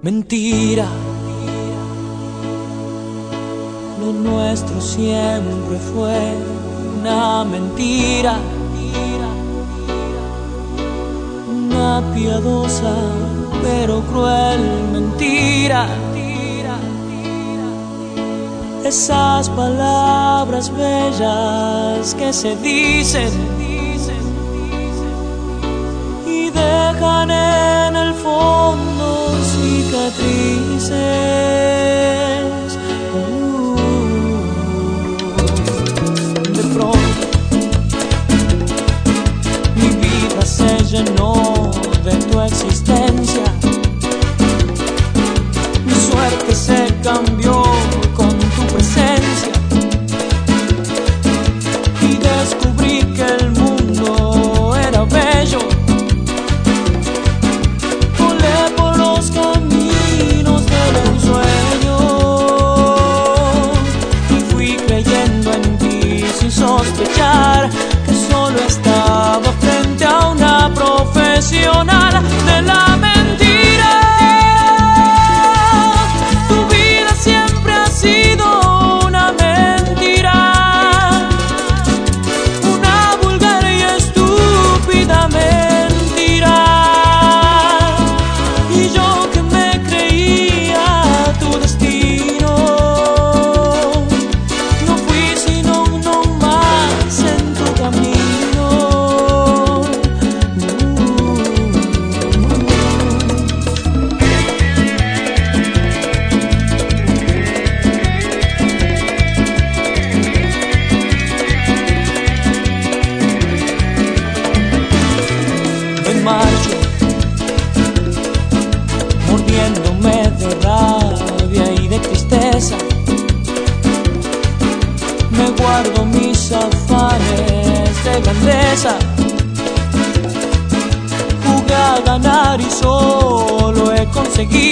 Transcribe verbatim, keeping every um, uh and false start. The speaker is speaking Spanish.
Mentira, lo nuestro siempre fue una mentira, una piadosa pero cruel mentira. Esas palabras bellas que se dicen y dejan en el fondo cicatrices. Uh, de pronto mi vida se llenó de tu existencia, mi suerte se cambió con tu presencia y descubrí que el mundo era bello. Volé por los caminos del ensueño y fui creyendo en ti sin sospechar que solo estaba frente a una profesional de la mentira. Tu vida siempre ha sido una mentira, una vulgar y estúpida mentira. Y yo que me creía tu destino, no fui sino uno más en tu camino. Me marcho, mordiéndome de rabia y de tristeza. Me guardo mis afanes de grandeza. Jugué a ganar y solo he conseguido